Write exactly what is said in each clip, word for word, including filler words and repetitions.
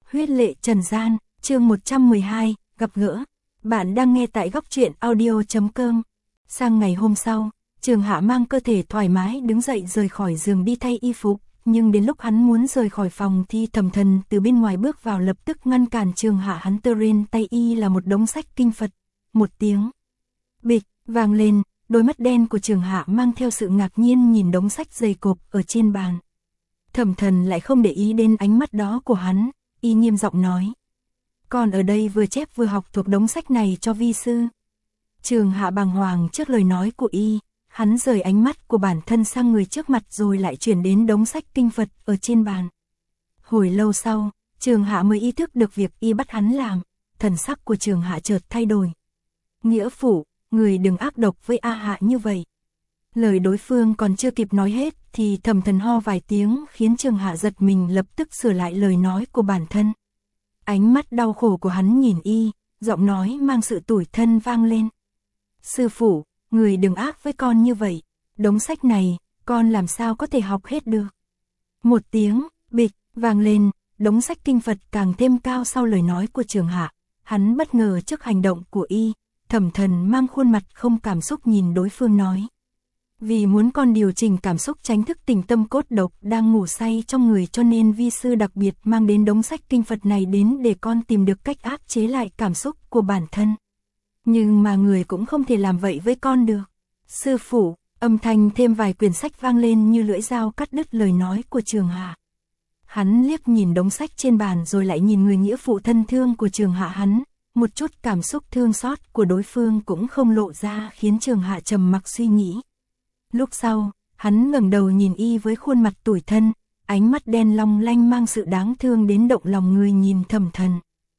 Huyết lệ trần gian, chương một trăm mười hai, gặp gỡ. Bạn đang nghe tại góc truyện audio chấm com. Sang ngày hôm sau, Trường Hạ mang cơ thể thoải mái đứng dậy rời khỏi giường đi thay y phục, nhưng đến lúc hắn muốn rời khỏi phòng thì Thẩm Thần từ bên ngoài bước vào lập tức ngăn cản Trường Hạ. Hắn tơ lên tay y là một đống sách kinh Phật. Một tiếng bịch vang lên, đôi mắt đen của Trường Hạ mang theo sự ngạc nhiên nhìn đống sách dày cộp ở trên bàn. Thẩm Thần lại không để ý đến ánh mắt đó của hắn, y nghiêm giọng nói: "Con ở đây vừa chép vừa học thuộc đống sách này cho vi sư." Trường Hạ bàng hoàng trước lời nói của y, hắn rời ánh mắt của bản thân sang người trước mặt rồi lại chuyển đến đống sách kinh Phật ở trên bàn. Hồi lâu sau, Trường Hạ mới ý thức được việc y bắt hắn làm, thần sắc của Trường Hạ chợt thay đổi. "Nghĩa phụ, người đừng ác độc với A Hạ như vậy." Lời đối phương còn chưa kịp nói hết thì Thẩm Thần ho vài tiếng khiến Trường Hạ giật mình, lập tức sửa lại lời nói của bản thân. Ánh mắt đau khổ của hắn nhìn y, giọng nói mang sự tủi thân vang lên: "Sư phụ, người đừng ác với con như vậy, đống sách này, con làm sao có thể học hết được." Một tiếng bịch vang lên, đống sách kinh Phật càng thêm cao sau lời nói của Trường Hạ. Hắn bất ngờ trước hành động của y, Thẩm Thần mang khuôn mặt không cảm xúc nhìn đối phương nói: "Vì muốn con điều chỉnh cảm xúc tránh thức tỉnh tâm cốt độc đang ngủ say trong người cho nên vi sư đặc biệt mang đến đống sách kinh Phật này đến để con tìm được cách áp chế lại cảm xúc của bản thân. Nhưng mà người cũng không thể làm vậy với con được." "Sư phụ." Âm thanh thêm vài quyển sách vang lên như lưỡi dao cắt đứt lời nói của Trường Hạ. Hắn liếc nhìn đống sách trên bàn rồi lại nhìn người nghĩa phụ thân thương của Trường Hạ hắn, một chút cảm xúc thương xót của đối phương cũng không lộ ra khiến Trường Hạ trầm mặc suy nghĩ. Lúc sau, hắn ngẩng đầu nhìn y với khuôn mặt tủi thân, ánh mắt đen long lanh mang sự đáng thương đến động lòng người nhìn Thẩm Thần.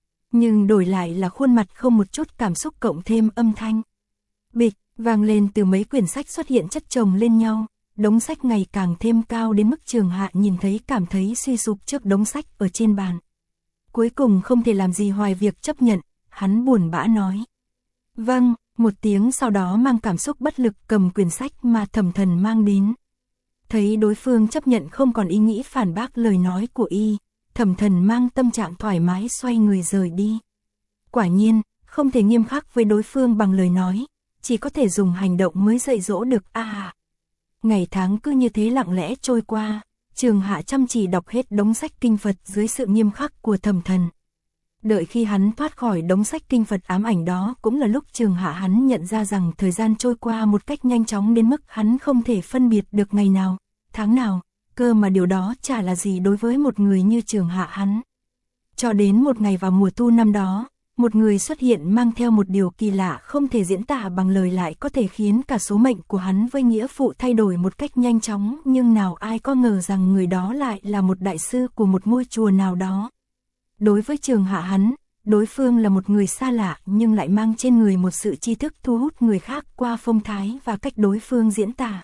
Nhưng đổi lại là khuôn mặt không một chút cảm xúc cộng thêm âm thanh bịch vang lên từ mấy quyển sách xuất hiện chất chồng lên nhau, đống sách ngày càng thêm cao đến mức Trường Hạ nhìn thấy cảm thấy suy sụp trước đống sách ở trên bàn. Cuối cùng không thể làm gì ngoài việc chấp nhận, hắn buồn bã nói: "Vâng." Một tiếng sau đó mang cảm xúc bất lực cầm quyển sách mà Thẩm Thần mang đến. Thấy đối phương chấp nhận không còn ý nghĩ phản bác lời nói của y, Thẩm Thần mang tâm trạng thoải mái xoay người rời đi. Quả nhiên, không thể nghiêm khắc với đối phương bằng lời nói, chỉ có thể dùng hành động mới dạy dỗ được A Hạ. Ngày tháng cứ như thế lặng lẽ trôi qua, Trường Hạ chăm chỉ đọc hết đống sách kinh Phật dưới sự nghiêm khắc của Thẩm Thần. Đợi khi hắn thoát khỏi đống sách kinh Phật ám ảnh đó cũng là lúc Trường Hạ hắn nhận ra rằng thời gian trôi qua một cách nhanh chóng đến mức hắn không thể phân biệt được ngày nào, tháng nào, cơ mà điều đó chả là gì đối với một người như Trường Hạ hắn. Cho đến một ngày vào mùa thu năm đó, một người xuất hiện mang theo một điều kỳ lạ không thể diễn tả bằng lời, lại có thể khiến cả số mệnh của hắn với nghĩa phụ thay đổi một cách nhanh chóng, nhưng nào ai có ngờ rằng người đó lại là một đại sư của một ngôi chùa nào đó. Đối với Trường Hạ hắn, đối phương là một người xa lạ nhưng lại mang trên người một sự tri thức thu hút người khác qua phong thái và cách đối phương diễn tả.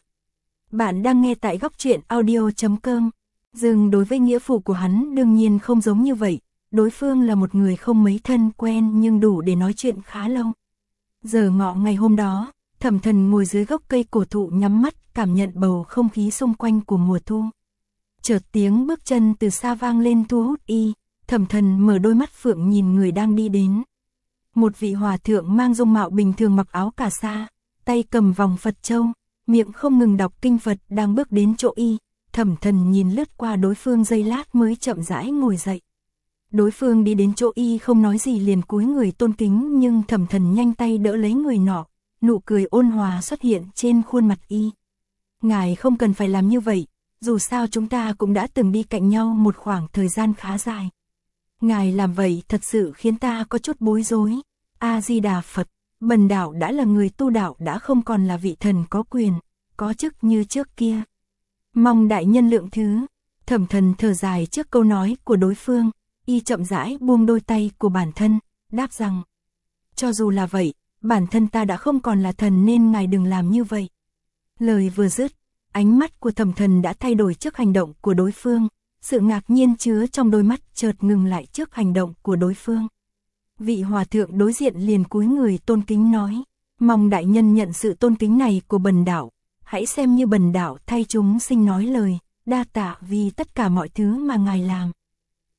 Bạn đang nghe tại góc truyện audio chấm com. Dừng đối với nghĩa phụ của hắn đương nhiên không giống như vậy, đối phương là một người không mấy thân quen nhưng đủ để nói chuyện khá lâu. Giờ ngọ ngày hôm đó, Thẩm Thần ngồi dưới gốc cây cổ thụ nhắm mắt cảm nhận bầu không khí xung quanh của mùa thu. Chợt tiếng bước chân từ xa vang lên thu hút y. Thẩm Thần mở đôi mắt phượng nhìn người đang đi đến. Một vị hòa thượng mang dung mạo bình thường mặc áo cà sa, tay cầm vòng Phật châu, miệng không ngừng đọc kinh Phật đang bước đến chỗ y. Thẩm Thần nhìn lướt qua đối phương giây lát mới chậm rãi ngồi dậy. Đối phương đi đến chỗ y không nói gì liền cúi người tôn kính, nhưng Thẩm Thần nhanh tay đỡ lấy người nọ, nụ cười ôn hòa xuất hiện trên khuôn mặt y. "Ngài không cần phải làm như vậy, dù sao chúng ta cũng đã từng đi cạnh nhau một khoảng thời gian khá dài. Ngài làm vậy thật sự khiến ta có chút bối rối. A Di Đà Phật, bần đạo đã là người tu đạo, đã không còn là vị thần có quyền, có chức như trước kia. Mong đại nhân lượng thứ." Thẩm Thần thở dài trước câu nói của đối phương, y chậm rãi buông đôi tay của bản thân, đáp rằng: "Cho dù là vậy, bản thân ta đã không còn là thần nên ngài đừng làm như vậy." Lời vừa dứt, ánh mắt của Thẩm Thần đã thay đổi trước hành động của đối phương. Sự ngạc nhiên chứa trong đôi mắt chợt ngừng lại trước hành động của đối phương. Vị hòa thượng đối diện liền cúi người tôn kính nói: "Mong đại nhân nhận sự tôn kính này của bần đạo, hãy xem như bần đạo thay chúng sinh nói lời, đa tạ vì tất cả mọi thứ mà ngài làm."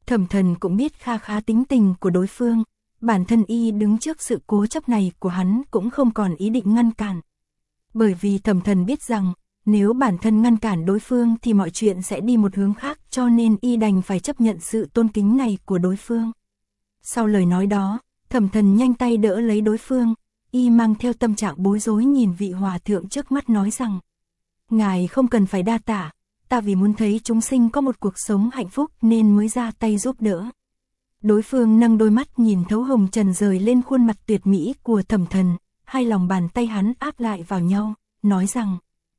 Thẩm Thần cũng biết kha khá tính tình của đối phương, bản thân y đứng trước sự cố chấp này của hắn cũng không còn ý định ngăn cản. Bởi vì Thẩm Thần biết rằng, nếu bản thân ngăn cản đối phương thì mọi chuyện sẽ đi một hướng khác, cho nên y đành phải chấp nhận sự tôn kính này của đối phương. Sau lời nói đó, Thẩm Thần nhanh tay đỡ lấy đối phương, y mang theo tâm trạng bối rối nhìn vị hòa thượng trước mắt nói rằng: "Ngài không cần phải đa tạ, ta vì muốn thấy chúng sinh có một cuộc sống hạnh phúc nên mới ra tay giúp đỡ." Đối phương nâng đôi mắt nhìn thấu hồng trần rời lên khuôn mặt tuyệt mỹ của Thẩm Thần, hai lòng bàn tay hắn áp lại vào nhau, nói rằng: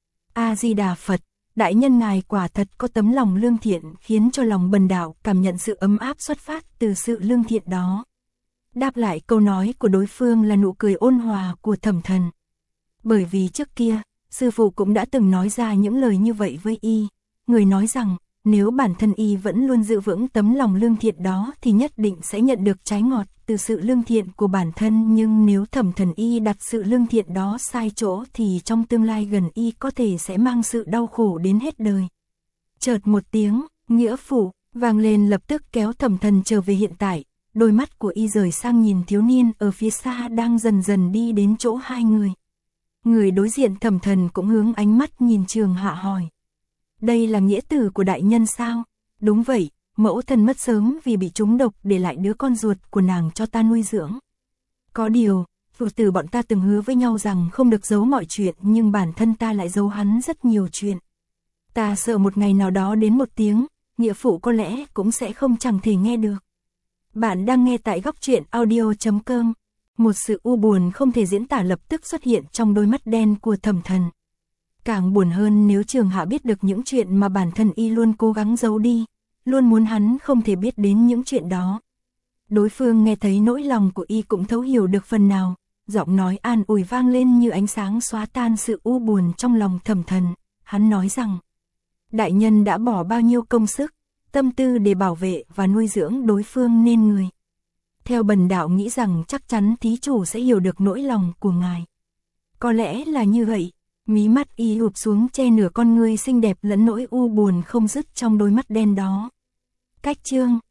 "A Di Đà Phật, đại nhân ngài quả thật có tấm lòng lương thiện khiến cho lòng bần đạo cảm nhận sự ấm áp xuất phát từ sự lương thiện đó." Đáp lại câu nói của đối phương là nụ cười ôn hòa của Thẩm Thần. Bởi vì trước kia, sư phụ cũng đã từng nói ra những lời như vậy với y, người nói rằng, nếu bản thân y vẫn luôn giữ vững tấm lòng lương thiện đó thì nhất định sẽ nhận được trái ngọt từ sự lương thiện của bản thân, nhưng nếu Thẩm Thần y đặt sự lương thiện đó sai chỗ thì trong tương lai gần y có thể sẽ mang sự đau khổ đến hết đời. Chợt một tiếng, nghĩa phụ, vang lên lập tức kéo Thẩm Thần trở về hiện tại, đôi mắt của y rời sang nhìn thiếu niên ở phía xa đang dần dần đi đến chỗ hai người. Người đối diện Thẩm Thần cũng hướng ánh mắt nhìn Trường Hạ hỏi: "Đây là nghĩa tử của đại nhân sao?" "Đúng vậy, mẫu thân mất sớm vì bị trúng độc để lại đứa con ruột của nàng cho ta nuôi dưỡng. Có điều, phụ tử bọn ta từng hứa với nhau rằng không được giấu mọi chuyện, nhưng bản thân ta lại giấu hắn rất nhiều chuyện. Ta sợ một ngày nào đó đến một tiếng, nghĩa phụ có lẽ cũng sẽ không chẳng thể nghe được." Bạn đang nghe tại góc truyện audio chấm com. Một sự u buồn không thể diễn tả lập tức xuất hiện trong đôi mắt đen của Thẩm Thần. Càng buồn hơn nếu Trường Hạ biết được những chuyện mà bản thân y luôn cố gắng giấu đi, luôn muốn hắn không thể biết đến những chuyện đó. Đối phương nghe thấy nỗi lòng của y cũng thấu hiểu được phần nào, giọng nói an ủi vang lên như ánh sáng xóa tan sự u buồn trong lòng Thẩm Thần. Hắn nói rằng, đại nhân đã bỏ bao nhiêu công sức, tâm tư để bảo vệ và nuôi dưỡng đối phương nên người. Theo bần đạo nghĩ rằng chắc chắn thí chủ sẽ hiểu được nỗi lòng của ngài. Có lẽ là như vậy. Mí mắt y ụp xuống che nửa con ngươi xinh đẹp lẫn nỗi u buồn không dứt trong đôi mắt đen đó. Cách chương